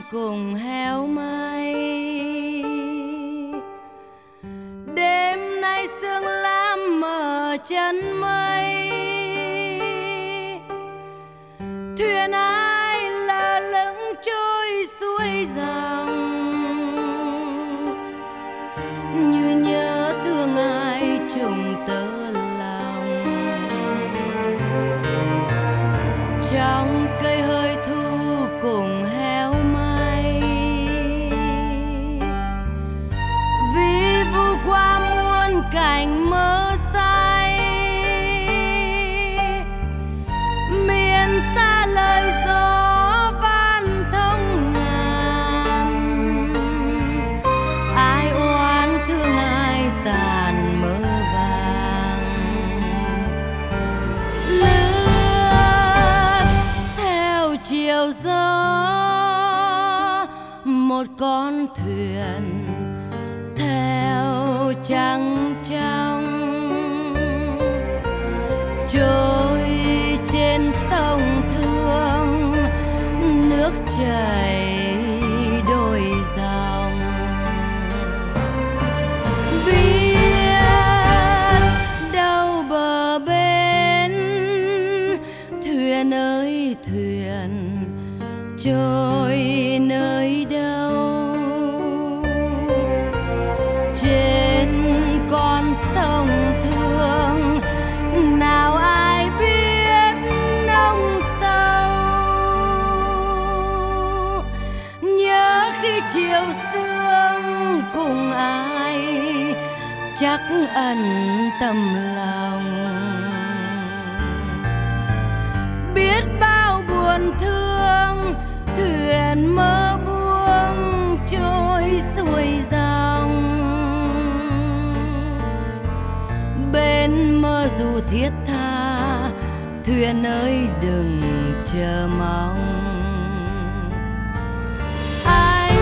cùng héo may. Đêm nay sương lam mờ chân mây, thuyền ai lơ lửng trôi xuôi dòng, như nhớ thương ai trùng tơ lòng. Trong cây hơi thu cùng héo may, vi vu qua muôn cảnh mơ say. Miền xa lời gió van thông ngàn, ai oán thương ai tàn mơ vàng. Lướt theo chiều gió một con thuyền theo trăng trong, trôi trên sông Thương, nước chảy đôi dòng. Biết đâu bờ bên, thuyền ơi thuyền trôi nơi đâu. Trên con sông Thương nào ai biết nông sâu. Nhớ khi chiều sương cùng ai chắc ẩn tâm lòng. Biết bao buồn thương thuyền mơ buông trôi xuôi dòng. Bên mơ dù thiết tha, thuyền ơi đừng chờ mong. Ánh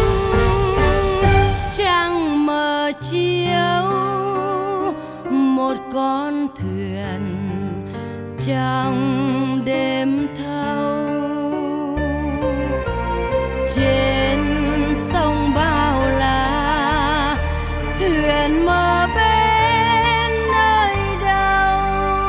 trăng mờ chiếu một con thuyền trong đêm thâu. Trên sông bao la, thuyền mơ bên nơi đâu.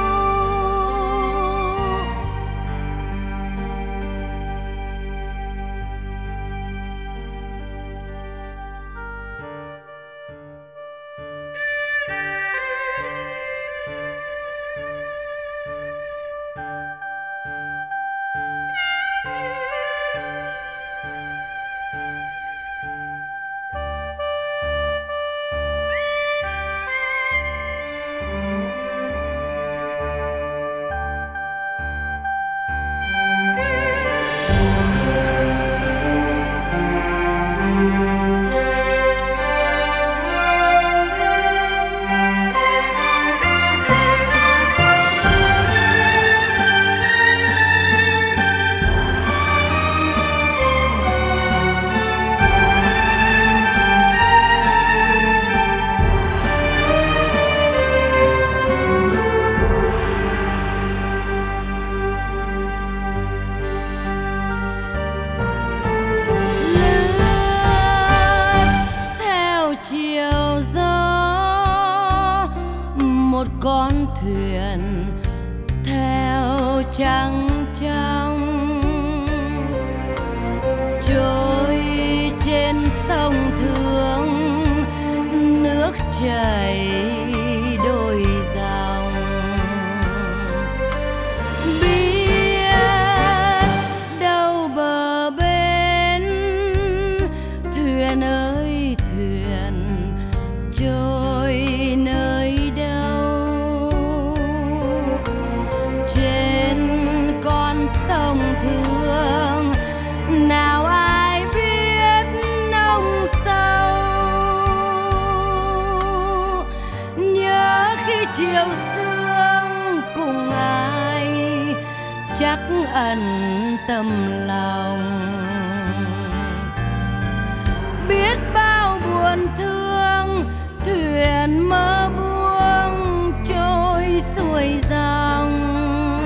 Một con thuyền theo trăng trong, trôi trên sông Thương, nước chảy đôi dòng. Biết đâu bờ bên, thuyền ơi thuyền trôi nơi đâu. Sông Thương nào ai biết nông sâu. Nhớ khi chiều sương cùng ai chắc ẩn tâm lòng. Biết bao buồn thương thuyền mơ buông trôi xuôi dòng.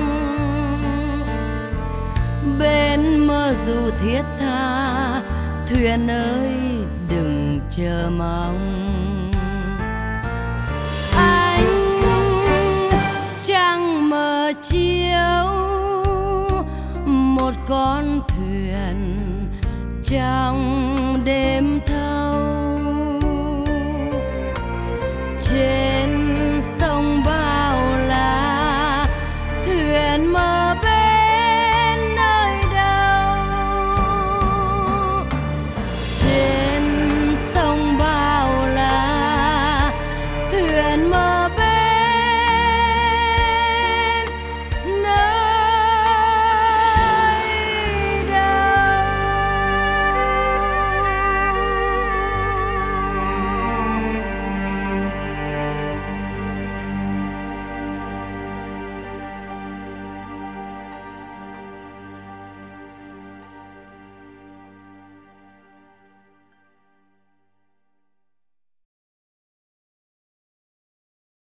Bên mơ dù thiết tha, Duyên ơi đừng chờ mong.